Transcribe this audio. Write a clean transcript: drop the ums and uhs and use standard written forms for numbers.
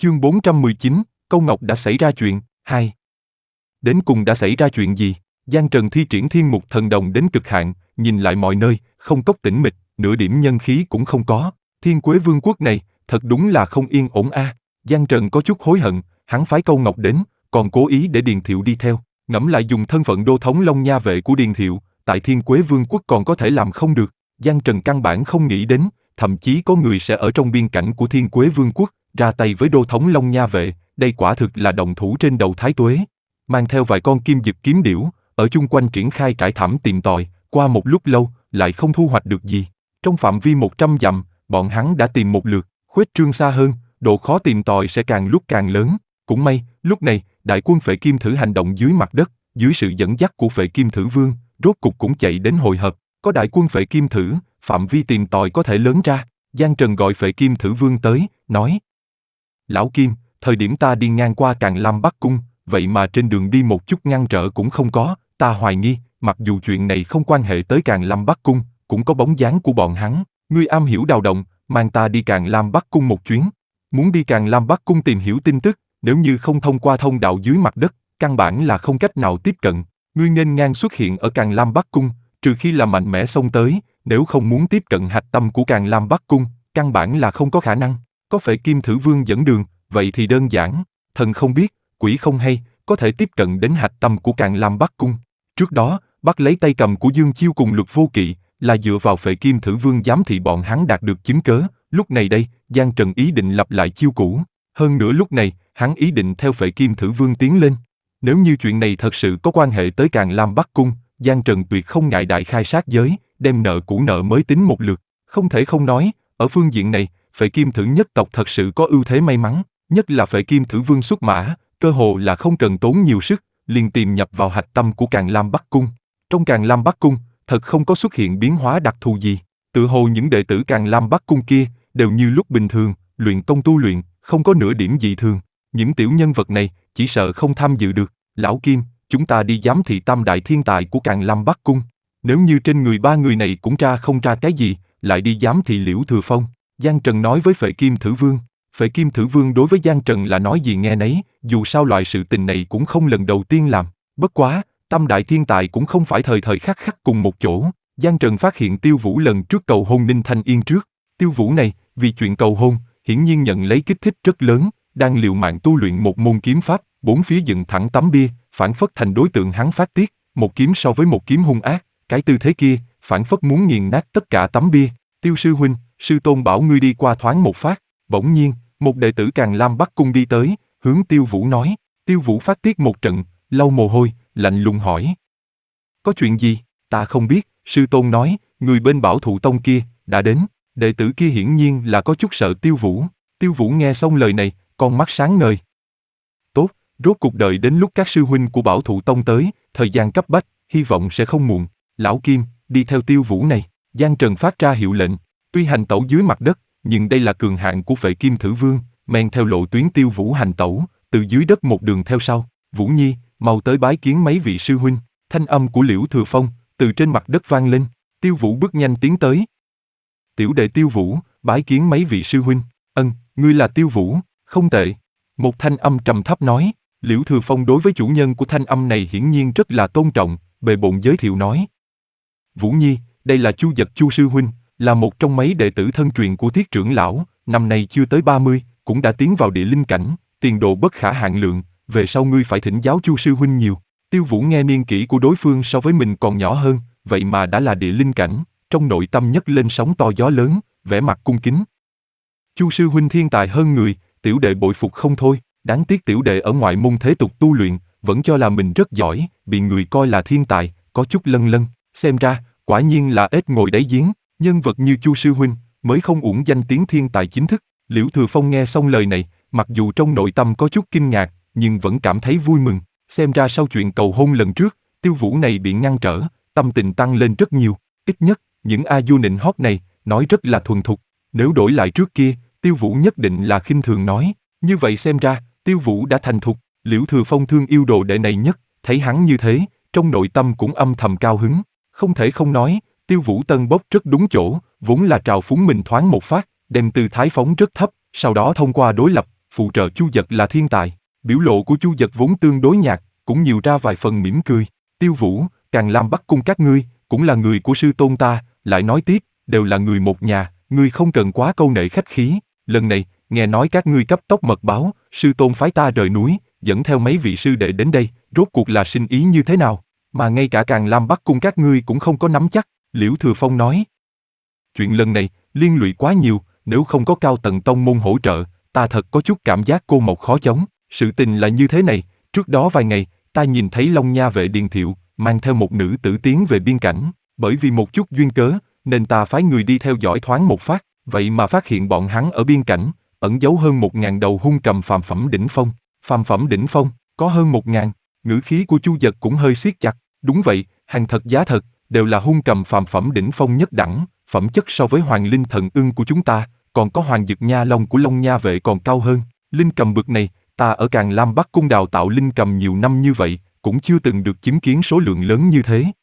Chương 419, Câu Ngọc đã xảy ra chuyện, 2. Đến cùng đã xảy ra chuyện gì? Giang Trần thi triển thiên mục thần đồng đến cực hạn, nhìn lại mọi nơi, không cốc tĩnh mịch, nửa điểm nhân khí cũng không có. Thiên Quế Vương quốc này, thật đúng là không yên ổn a. Giang Trần có chút hối hận, hắn phái Câu Ngọc đến, còn cố ý để Điền Thiệu đi theo, ngẫm lại dùng thân phận đô thống Long Nha vệ của Điền Thiệu, tại Thiên Quế Vương quốc còn có thể làm không được. Giang Trần căn bản không nghĩ đến, thậm chí có người sẽ ở trong biên cảnh của Thiên Quế Vương quốc, ra tay với đô thống Long Nha vệ, đây quả thực là động thủ trên đầu Thái Tuế. Mang theo vài con kim dực kiếm điểu, ở chung quanh triển khai cải thảm tìm tòi, qua một lúc lâu, lại không thu hoạch được gì. Trong phạm vi 100 dặm, bọn hắn đã tìm một lượt, khuếch trương xa hơn, độ khó tìm tòi sẽ càng lúc càng lớn. Cũng may, lúc này, đại quân Phệ Kim Thử hành động dưới mặt đất, dưới sự dẫn dắt của Phệ Kim Thử Vương, rốt cục cũng chạy đến hội hợp. Có đại quân Phệ Kim Thử, phạm vi tìm tòi có thể lớn ra. Giang Trần gọi Phệ Kim Thử Vương tới, nói: Lão Kim, thời điểm ta đi ngang qua Càn Lam Bắc Cung, vậy mà trên đường đi một chút ngăn trở cũng không có, ta hoài nghi, mặc dù chuyện này không quan hệ tới Càn Lam Bắc Cung, cũng có bóng dáng của bọn hắn. Ngươi am hiểu đào động, mang ta đi Càn Lam Bắc Cung một chuyến. Muốn đi Càn Lam Bắc Cung tìm hiểu tin tức, nếu như không thông qua thông đạo dưới mặt đất, căn bản là không cách nào tiếp cận. Ngươi nghênh ngang xuất hiện ở Càn Lam Bắc Cung, trừ khi là mạnh mẽ xông tới, nếu không muốn tiếp cận hạch tâm của Càn Lam Bắc Cung, căn bản là không có khả năng. Có Phệ Kim Thử Vương dẫn đường, vậy thì đơn giản, thần không biết, quỷ không hay, có thể tiếp cận đến hạch tâm của Càn Lam Bắc Cung. Trước đó, bắt lấy tay cầm của Dương Chiêu cùng Lục Vô Kỵ, là dựa vào Phệ Kim Thử Vương giám thị bọn hắn đạt được chứng cớ. Lúc này đây, Giang Trần ý định lặp lại chiêu cũ. Hơn nữa lúc này, hắn ý định theo Phệ Kim Thử Vương tiến lên. Nếu như chuyện này thật sự có quan hệ tới Càn Lam Bắc Cung, Giang Trần tuyệt không ngại đại khai sát giới, đem nợ cũ nợ mới tính một lượt. Không thể không nói, ở phương diện này, Phệ Kim Thử nhất tộc thật sự có ưu thế may mắn, nhất là Phệ Kim Thử Vương xuất mã, cơ hồ là không cần tốn nhiều sức, liền tìm nhập vào hạch tâm của Càn Lam Bắc Cung. Trong Càn Lam Bắc Cung, thật không có xuất hiện biến hóa đặc thù gì, tự hồ những đệ tử Càn Lam Bắc Cung kia đều như lúc bình thường, luyện công tu luyện, không có nửa điểm dị thường. Những tiểu nhân vật này chỉ sợ không tham dự được. Lão Kim, chúng ta đi giám thị tam đại thiên tài của Càn Lam Bắc Cung. Nếu như trên người ba người này cũng không ra cái gì, lại đi giám thị Liễu Thừa Phong. Giang Trần nói với Phệ Kim Thử Vương. Phệ Kim Thử Vương đối với Giang Trần là nói gì nghe nấy, dù sao loại sự tình này cũng không lần đầu tiên làm. Bất quá, tam đại thiên tài cũng không phải thời thời khắc khắc cùng một chỗ. Giang Trần phát hiện Tiêu Vũ lần trước cầu hôn Ninh Thanh Yên trước. Tiêu Vũ này, vì chuyện cầu hôn, hiển nhiên nhận lấy kích thích rất lớn, đang liều mạng tu luyện một môn kiếm pháp, bốn phía dựng thẳng tấm bia, phản phất thành đối tượng hắn phát tiết, một kiếm so với một kiếm hung ác, cái tư thế kia, phản phất muốn nghiền nát tất cả tấm bia. Tiêu sư huynh, sư tôn bảo ngươi đi qua thoáng một phát. Bỗng nhiên, một đệ tử Càn Lam Bắc Cung đi tới, hướng Tiêu Vũ nói. Tiêu Vũ phát tiết một trận, lau mồ hôi, lạnh lùng hỏi: Có chuyện gì? Ta không biết. Sư tôn nói, người bên Bảo Thụ Tông kia đã đến. Đệ tử kia hiển nhiên là có chút sợ Tiêu Vũ. Tiêu Vũ nghe xong lời này, con mắt sáng ngời. Tốt, rốt cuộc đợi đến lúc các sư huynh của Bảo Thụ Tông tới, thời gian cấp bách, hy vọng sẽ không muộn. Lão Kim, đi theo Tiêu Vũ này. Giang Trần phát ra hiệu lệnh. Tuy hành tẩu dưới mặt đất, nhưng đây là cường hạng của Phệ Kim Thử Vương, men theo lộ tuyến Tiêu Vũ hành tẩu, từ dưới đất một đường theo sau. Vũ Nhi, mau tới bái kiến mấy vị sư huynh. Thanh âm của Liễu Thừa Phong từ trên mặt đất vang lên. Tiêu Vũ bước nhanh tiến tới. Tiểu đệ Tiêu Vũ, bái kiến mấy vị sư huynh. Ngươi là Tiêu Vũ, không tệ. Một thanh âm trầm thấp nói. Liễu Thừa Phong đối với chủ nhân của thanh âm này hiển nhiên rất là tôn trọng, bề bộn giới thiệu nói. Vũ Nhi, đây là Chu Dật Chu sư huynh, là một trong mấy đệ tử thân truyền của Thiết trưởng lão, năm nay chưa tới 30, cũng đã tiến vào địa linh cảnh, tiền đồ bất khả hạn lượng, về sau ngươi phải thỉnh giáo Chu sư huynh nhiều. Tiêu Vũ nghe niên kỷ của đối phương so với mình còn nhỏ hơn, vậy mà đã là địa linh cảnh, trong nội tâm nhấc lên sóng to gió lớn, vẻ mặt cung kính. Chu sư huynh thiên tài hơn người, tiểu đệ bội phục không thôi, đáng tiếc tiểu đệ ở ngoại môn thế tục tu luyện, vẫn cho là mình rất giỏi, bị người coi là thiên tài, có chút lân lân, xem ra, quả nhiên là ếch ngồi đáy giếng, nhân vật như Chu sư huynh, mới không uổng danh tiếng thiên tài chính thức. Liễu Thừa Phong nghe xong lời này, mặc dù trong nội tâm có chút kinh ngạc, nhưng vẫn cảm thấy vui mừng, xem ra sau chuyện cầu hôn lần trước, Tiêu Vũ này bị ngăn trở, tâm tình tăng lên rất nhiều, ít nhất, những a du nịnh hót này, nói rất là thuần thục, nếu đổi lại trước kia, Tiêu Vũ nhất định là khinh thường nói, như vậy xem ra, Tiêu Vũ đã thành thục. Liễu Thừa Phong thương yêu đồ đệ này nhất, thấy hắn như thế, trong nội tâm cũng âm thầm cao hứng, không thể không nói, Tiêu Vũ tân bốc rất đúng chỗ, vốn là trào phúng mình thoáng một phát, đem tư thái phóng rất thấp, sau đó thông qua đối lập, phụ trợ Chu Dật là thiên tài. Biểu lộ của Chu Dật vốn tương đối nhạt, cũng nhiều ra vài phần mỉm cười. Tiêu Vũ, Càn Lam Bắc Cung các ngươi, cũng là người của sư tôn ta, lại nói tiếp, đều là người một nhà, ngươi không cần quá câu nệ khách khí. Lần này, nghe nói các ngươi cấp tốc mật báo, sư tôn phái ta rời núi, dẫn theo mấy vị sư đệ đến đây, rốt cuộc là sinh ý như thế nào? Mà ngay cả Càn Lam Bắc Cung các ngươi cũng không có nắm chắc, Liễu Thừa Phong nói. Chuyện lần này, liên lụy quá nhiều, nếu không có cao tầng tông môn hỗ trợ, ta thật có chút cảm giác cô mộc khó chống. Sự tình là như thế này, trước đó vài ngày, ta nhìn thấy Long Nha vệ Điền Thiệu, mang theo một nữ tử tiến về biên cảnh, bởi vì một chút duyên cớ, nên ta phái người đi theo dõi thoáng một phát, vậy mà phát hiện bọn hắn ở biên cảnh, ẩn giấu hơn 1.000 đầu hung cầm phàm phẩm đỉnh phong. Phàm phẩm đỉnh phong, có hơn 1.000, ngữ khí của Chu Dật cũng hơi siết chặt, đúng vậy, hàng thật giá thật, đều là hung cầm phàm phẩm đỉnh phong nhất đẳng, phẩm chất so với hoàng linh thần ưng của chúng ta, còn có hoàng dực nha long của Long Nha vệ còn cao hơn. Linh cầm bực này, ta ở Càn Lam Bắc Cung đào tạo linh cầm nhiều năm như vậy, cũng chưa từng được chứng kiến số lượng lớn như thế.